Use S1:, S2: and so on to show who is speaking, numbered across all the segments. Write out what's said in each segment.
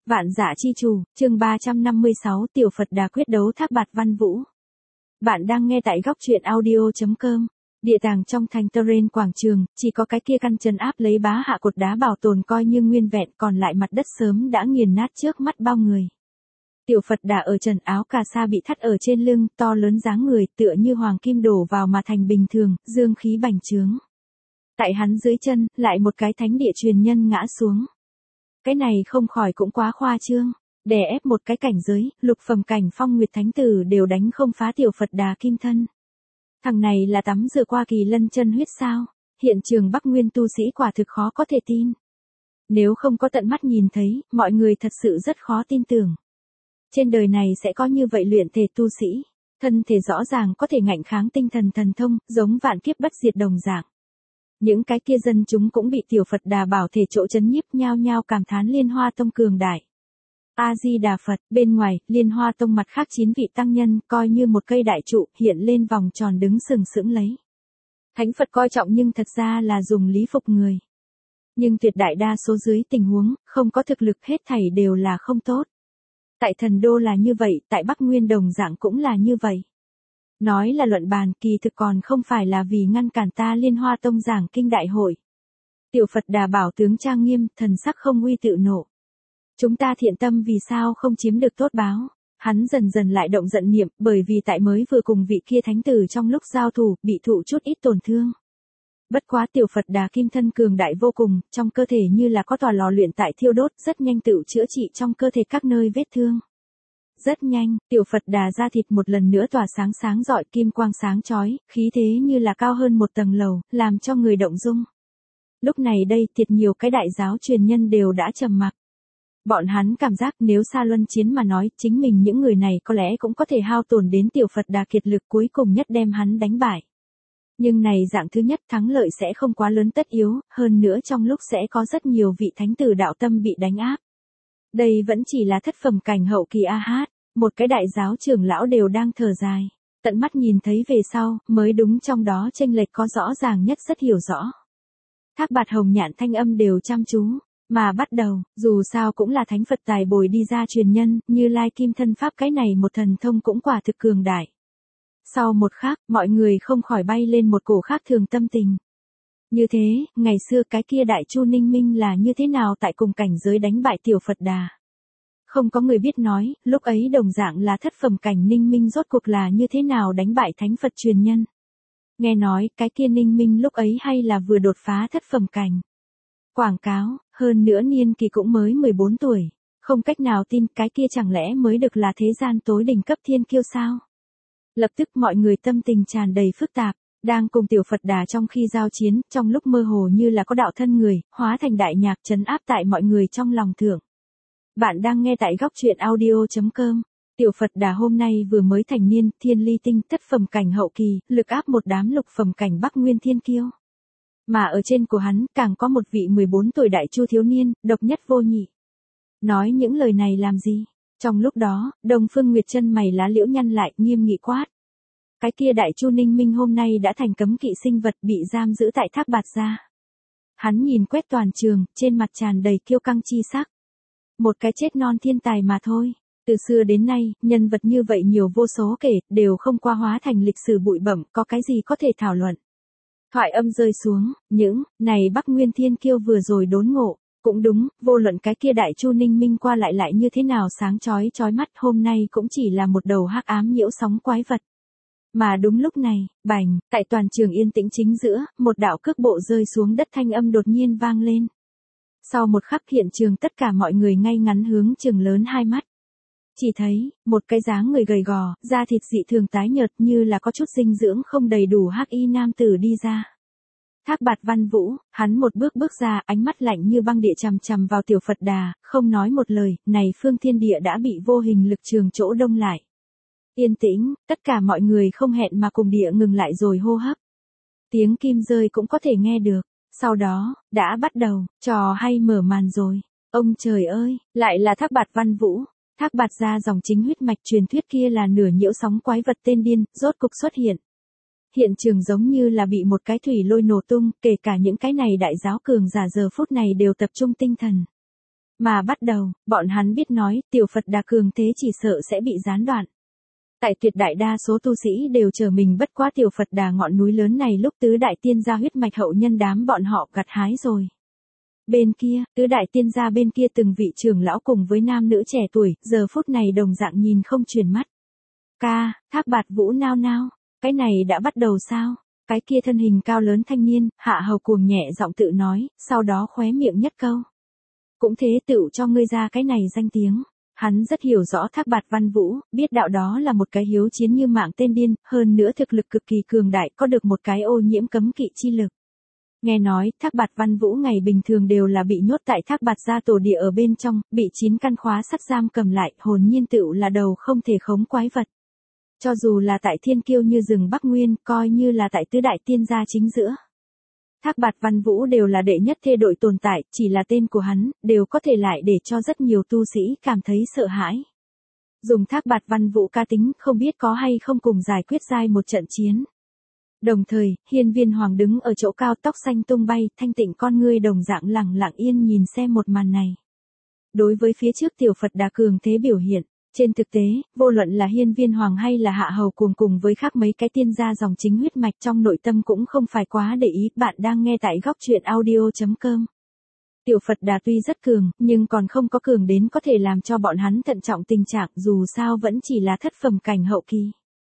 S1: Vạn Dạ Chi Chủ, chương 356 Tiểu Phật Đà quyết đấu Thác Bạt Văn Vũ. Bạn đang nghe tại góc truyện audio.com. Địa tàng trong thành Terrain quảng trường, chỉ có cái kia căn trấn áp lấy bá hạ cột đá bảo tồn coi như nguyên vẹn, còn lại mặt đất sớm đã nghiền nát trước mắt bao người. Tiểu Phật Đà ở trần áo cà sa bị thắt ở trên lưng, to lớn dáng người tựa như hoàng kim đổ vào mà thành bình thường, dương khí bành trướng. Tại hắn dưới chân, lại một cái thánh địa truyền nhân ngã xuống. Cái này không khỏi cũng quá khoa trương, đè ép một cái cảnh giới, lục phẩm cảnh phong nguyệt thánh tử đều đánh không phá Tiểu Phật Đà kim thân. Thằng này là tắm rửa qua kỳ lân chân huyết sao? Hiện trường Bắc Nguyên tu sĩ quả thực khó có thể tin. Nếu không có tận mắt nhìn thấy, mọi người thật sự rất khó tin tưởng. Trên đời này sẽ có như vậy luyện thể tu sĩ, thân thể rõ ràng có thể ngạnh kháng tinh thần thần thông, giống vạn kiếp bất diệt đồng dạng. Những cái kia dân chúng cũng bị Tiểu Phật Đà bảo thể chỗ chấn nhiếp, nhao nhao cảm thán Liên Hoa Tông cường đại. A Di Đà Phật, bên ngoài, Liên Hoa Tông mặt khác 9 vị tăng nhân, coi như một cây đại trụ, hiện lên vòng tròn đứng sừng sững lấy. Thánh Phật coi trọng nhưng thật ra là dùng lý phục người. Nhưng tuyệt đại đa số dưới tình huống, không có thực lực hết thảy đều là không tốt. Tại Thần Đô là như vậy, tại Bắc Nguyên đồng dạng cũng là như vậy. Nói là luận bàn, kỳ thực còn không phải là vì ngăn cản ta Liên Hoa Tông giảng kinh đại hội. Tiểu Phật Đà bảo tướng trang nghiêm, thần sắc không uy tự nộ. Chúng ta thiện tâm vì sao không chiếm được tốt báo. Hắn dần dần lại động giận niệm, bởi vì tại mới vừa cùng vị kia thánh tử trong lúc giao thủ, bị thụ chút ít tổn thương. Bất quá Tiểu Phật Đà kim thân cường đại vô cùng, trong cơ thể như là có tòa lò luyện tại thiêu đốt, rất nhanh tự chữa trị trong cơ thể các nơi vết thương. Rất nhanh, Tiểu Phật Đà da thịt một lần nữa tỏa sáng sáng rọi, kim quang sáng chói, khí thế như là cao hơn một tầng lầu, làm cho người động dung. Lúc này đây, thiệt nhiều cái đại giáo truyền nhân đều đã trầm mặc. Bọn hắn cảm giác nếu xa luân chiến mà nói, chính mình những người này có lẽ cũng có thể hao tổn đến Tiểu Phật Đà kiệt lực cuối cùng nhất đem hắn đánh bại. Nhưng này dạng thứ nhất thắng lợi sẽ không quá lớn tất yếu, hơn nữa trong lúc sẽ có rất nhiều vị thánh tử đạo tâm bị đánh áp. Đây vẫn chỉ là thất phẩm cảnh hậu kỳ A-hát, một cái đại giáo trưởng lão đều đang thở dài. Tận mắt nhìn thấy về sau, mới đúng trong đó chênh lệch có rõ ràng nhất rất hiểu rõ. Thác Bạt Hồng Nhạn thanh âm đều chăm chú, mà bắt đầu, dù sao cũng là thánh Phật tài bồi đi ra truyền nhân, Như Lai Kim Thân Pháp cái này một thần thông cũng quả thực cường đại. Sau một khắc, mọi người không khỏi bay lên một cổ khác thường tâm tình. Như thế, ngày xưa cái kia Đại Chu Ninh Minh là như thế nào tại cùng cảnh giới đánh bại Tiểu Phật Đà. Không có người biết nói, lúc ấy đồng dạng là thất phẩm cảnh Ninh Minh rốt cuộc là như thế nào đánh bại thánh Phật truyền nhân. Nghe nói, cái kia Ninh Minh lúc ấy hay là vừa đột phá thất phẩm cảnh. Quảng cáo, hơn nữa niên kỳ cũng mới 14 tuổi, không cách nào tin cái kia chẳng lẽ mới được là thế gian tối đỉnh cấp thiên kiêu sao. Lập tức mọi người tâm tình tràn đầy phức tạp, đang cùng Tiểu Phật Đà trong khi giao chiến, trong lúc mơ hồ như là có đạo thân người, hóa thành đại nhạc trấn áp tại mọi người trong lòng thượng. Bạn đang nghe tại góc truyện audio.com. Tiểu Phật Đà hôm nay vừa mới thành niên, thiên ly tinh thất phẩm cảnh hậu kỳ, lực áp một đám lục phẩm cảnh Bắc Nguyên thiên kiêu. Mà ở trên của hắn, càng có một vị 14 tuổi đại chu thiếu niên, độc nhất vô nhị. Nói những lời này làm gì? Trong lúc đó, Đông Phương Nguyệt chân mày lá liễu nhăn lại, nghiêm nghị quát. Cái kia Đại Chu Ninh Minh hôm nay đã thành cấm kỵ sinh vật bị giam giữ tại Thác Bạt gia. Hắn nhìn quét toàn trường, trên mặt tràn đầy kiêu căng chi sắc. Một cái chết non thiên tài mà thôi. Từ xưa đến nay, nhân vật như vậy nhiều vô số kể, đều không qua hóa thành lịch sử bụi bẩm, có cái gì có thể thảo luận. Thoại âm rơi xuống, những này Bắc Nguyên thiên kiêu vừa rồi đốn ngộ. Cũng đúng, vô luận cái kia Đại Chu Ninh Minh qua lại như thế nào sáng chói mắt, hôm nay cũng chỉ là một đầu hắc ám nhiễu sóng quái vật. Mà đúng lúc này, bành, tại toàn trường yên tĩnh chính giữa, một đạo cước bộ rơi xuống đất thanh âm đột nhiên vang lên. Sau một khắc hiện trường tất cả mọi người ngay ngắn hướng trừng lớn hai mắt. Chỉ thấy, một cái dáng người gầy gò, da thịt dị thường tái nhợt như là có chút dinh dưỡng không đầy đủ hắc y nam tử đi ra. Thác Bạt Văn Vũ, hắn một bước ra, ánh mắt lạnh như băng địa chằm chằm vào Tiểu Phật Đà, không nói một lời, này phương thiên địa đã bị vô hình lực trường chỗ đông lại. Yên tĩnh, tất cả mọi người không hẹn mà cùng địa ngừng lại rồi hô hấp. Tiếng kim rơi cũng có thể nghe được, sau đó, đã bắt đầu, trò hay mở màn rồi. Ông trời ơi, lại là Thác Bạt Văn Vũ. Thác Bạt gia dòng chính huyết mạch truyền thuyết kia là nửa nhiễu sóng quái vật tên điên, rốt cục xuất hiện. Hiện trường giống như là bị một cái thủy lôi nổ tung, kể cả những cái này đại giáo cường giả giờ phút này đều tập trung tinh thần. Mà bắt đầu, bọn hắn biết nói, tiểu Phật Đà cường thế chỉ sợ sẽ bị gián đoạn. Tại tuyệt đại đa số tu sĩ đều chờ mình bất quá tiểu Phật Đà ngọn núi lớn này lúc tứ đại tiên gia huyết mạch hậu nhân đám bọn họ gặt hái rồi. Bên kia, tứ đại tiên gia bên kia từng vị trưởng lão cùng với nam nữ trẻ tuổi, giờ phút này đồng dạng nhìn không chuyển mắt. Ca, Thác Bạt Vũ nao nao, cái này đã bắt đầu sao? Cái kia thân hình cao lớn thanh niên, Hạ Hầu cuồng nhẹ giọng tự nói, sau đó khóe miệng nhất câu. Cũng thế tựu cho ngươi ra cái này danh tiếng. Hắn rất hiểu rõ Thác Bạt Văn Vũ, biết đạo đó là một cái hiếu chiến như mạng tên điên, hơn nữa thực lực cực kỳ cường đại, có được một cái ô nhiễm cấm kỵ chi lực. Nghe nói, Thác Bạt Văn Vũ ngày bình thường đều là bị nhốt tại Thác Bạt gia tổ địa ở bên trong, bị 9 căn khóa sắt giam cầm lại, hồn nhiên tựu là đầu không thể khống quái vật. Cho dù là tại thiên kiêu như rừng Bắc Nguyên, coi như là tại tứ đại tiên gia chính giữa. Thác Bạt Văn Vũ đều là đệ nhất thê đội tồn tại, chỉ là tên của hắn, đều có thể lại để cho rất nhiều tu sĩ cảm thấy sợ hãi. Dùng Thác Bạt Văn Vũ ca tính, không biết có hay không cùng giải quyết giai một trận chiến. Đồng thời, Hiên Viên Hoàng đứng ở chỗ cao tóc xanh tung bay, thanh tịnh con ngươi đồng dạng lặng lặng yên nhìn xem một màn này. Đối với phía trước tiểu Phật Đà cường thế biểu hiện, trên thực tế, vô luận là Hiên Viên Hoàng hay là Hạ Hầu cuồng cùng với khác mấy cái tiên gia dòng chính huyết mạch trong nội tâm cũng không phải quá để ý, bạn đang nghe tại góc truyện audio.com. Tiểu Phật Đà tuy rất cường, nhưng còn không có cường đến có thể làm cho bọn hắn thận trọng tình trạng, dù sao vẫn chỉ là thất phẩm cảnh hậu kỳ.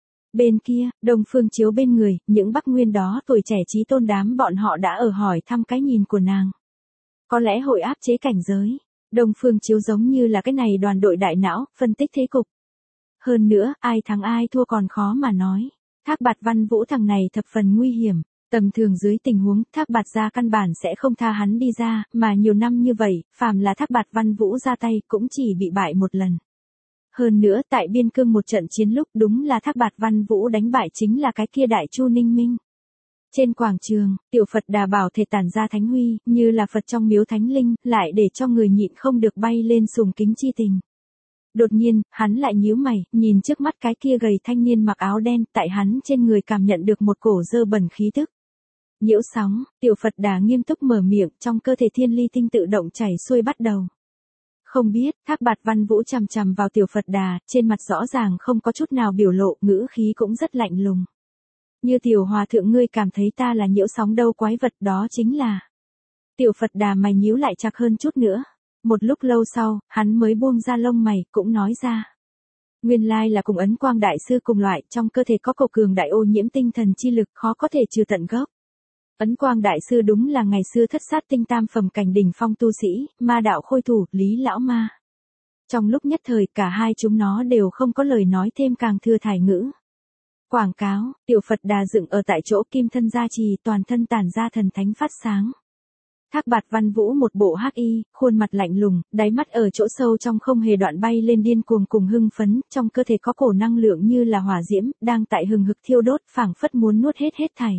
S1: Bên kia, Đông Phương Chiếu bên người, những Bắc Nguyên đó tuổi trẻ chí tôn đám bọn họ đã ở hỏi thăm cái nhìn của nàng. Có lẽ hội áp chế cảnh giới. Đông Phương Chiếu giống như là cái này đoàn đội đại não, phân tích thế cục. Hơn nữa, ai thắng ai thua còn khó mà nói. Thác Bạt Văn Vũ thằng này thập phần nguy hiểm. Tầm thường dưới tình huống, Thác Bạt gia căn bản sẽ không tha hắn đi ra, mà nhiều năm như vậy, phàm là Thác Bạt Văn Vũ ra tay cũng chỉ bị bại một lần. Hơn nữa, tại biên cương một trận chiến lúc đúng là Thác Bạt Văn Vũ đánh bại chính là cái kia đại Chu Ninh Minh. Trên quảng trường, tiểu Phật Đà bảo thể tản ra thánh huy, như là Phật trong miếu thánh linh, lại để cho người nhịn không được bay lên sùng kính chi tình. Đột nhiên, hắn lại nhíu mày, nhìn trước mắt cái kia gầy thanh niên mặc áo đen, tại hắn trên người cảm nhận được một cổ dơ bẩn khí tức. Nhiễu sóng, tiểu Phật Đà nghiêm túc mở miệng, trong cơ thể thiên ly tinh tự động chảy xuôi bắt đầu. Không biết, Thác Bạt Văn Vũ chằm chằm vào tiểu Phật Đà, trên mặt rõ ràng không có chút nào biểu lộ, ngữ khí cũng rất lạnh lùng. Như tiểu hòa thượng ngươi cảm thấy ta là nhiễu sóng đâu quái vật, đó chính là. Tiểu Phật Đà mày nhíu lại chặt hơn chút nữa. Một lúc lâu sau, hắn mới buông ra lông mày, cũng nói ra. Nguyên lai là cùng Ấn Quang Đại Sư cùng loại, trong cơ thể có cầu cường đại ô nhiễm tinh thần chi lực, khó có thể trừ tận gốc. Ấn Quang Đại Sư đúng là ngày xưa thất sát tinh tam phẩm cảnh đỉnh phong tu sĩ, ma đạo khôi thủ, Lý Lão Ma. Trong lúc nhất thời, cả hai chúng nó đều không có lời nói thêm càng thừa thải ngữ. Quảng cáo, tiểu Phật Đà dựng ở tại chỗ kim thân gia trì, toàn thân tản ra thần thánh phát sáng. Thác Bạt Văn Vũ một bộ hắc y, khuôn mặt lạnh lùng, đáy mắt ở chỗ sâu trong không hề đoạn bay lên điên cuồng cùng hưng phấn, trong cơ thể có cổ năng lượng như là hỏa diễm, đang tại hừng hực thiêu đốt, phảng phất muốn nuốt hết thảy.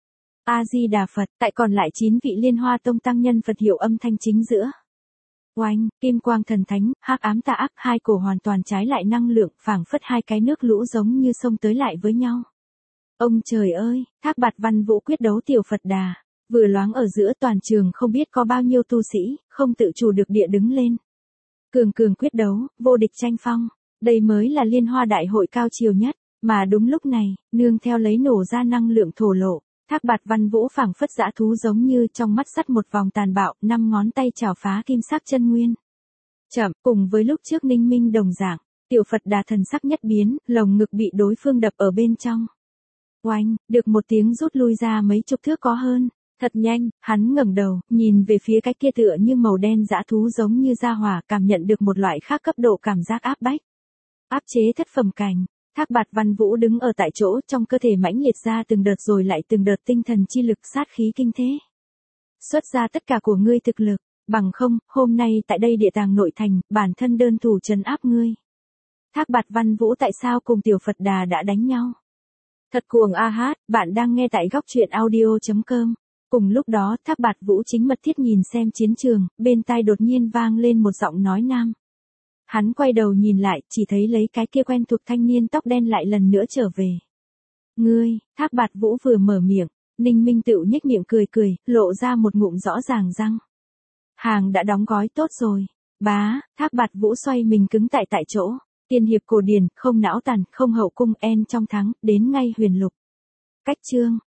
S1: A Di Đà Phật, tại còn lại 9 vị Liên Hoa Tông tăng nhân Phật hiệu âm thanh chính giữa. Oanh, kim quang thần thánh, hắc ám tà ác, hai cổ hoàn toàn trái lại năng lượng, phảng phất hai cái nước lũ giống như sông tới lại với nhau. Ông trời ơi, Thác Bạt Văn Vũ quyết đấu tiểu Phật Đà, vừa loáng ở giữa toàn trường không biết có bao nhiêu tu sĩ, không tự chủ được địa đứng lên. Cường quyết đấu, vô địch tranh phong, đây mới là Liên Hoa Đại hội cao chiều nhất, mà đúng lúc này, nương theo lấy nổ ra năng lượng thổ lộ. Thác Bạt Văn Vũ phảng phất dã thú giống như trong mắt sắt một vòng tàn bạo, 5 ngón tay chảo phá kim sắc chân nguyên. Chậm, cùng với lúc trước Ninh Minh đồng dạng, tiểu Phật Đà thần sắc nhất biến, lồng ngực bị đối phương đập ở bên trong. Oanh, được một tiếng rút lui ra mấy chục thước có hơn. Thật nhanh, hắn ngẩng đầu, nhìn về phía cái kia tựa như màu đen dã thú giống như gia hỏa, cảm nhận được một loại khác cấp độ cảm giác áp bách. Áp chế thất phẩm cảnh. Thác Bạt Văn Vũ đứng ở tại chỗ, trong cơ thể mãnh liệt ra từng đợt rồi lại từng đợt tinh thần chi lực sát khí kinh thế. Xuất ra tất cả của ngươi thực lực, bằng không, hôm nay tại đây địa tàng nội thành, bản thân đơn thủ trấn áp ngươi. Thác Bạt Văn Vũ tại sao cùng tiểu Phật Đà đã đánh nhau? Thật cuồng a hát, bạn đang nghe tại góc truyện audio.com. Cùng lúc đó, Thác Bạt Vũ chính mật thiết nhìn xem chiến trường, bên tai đột nhiên vang lên một giọng nói nam. Hắn quay đầu nhìn lại, chỉ thấy lấy cái kia quen thuộc thanh niên tóc đen lại lần nữa trở về. Ngươi, Thác Bạt Vũ vừa mở miệng, Ninh Minh tựu nhếch miệng cười, lộ ra một ngụm rõ ràng răng. Hàng đã đóng gói tốt rồi. Bá, Thác Bạt Vũ xoay mình cứng tại chỗ. Tiên hiệp cổ điển, không não tàn, không hậu cung, en trong thắng, đến ngay huyền lục. Cách chương.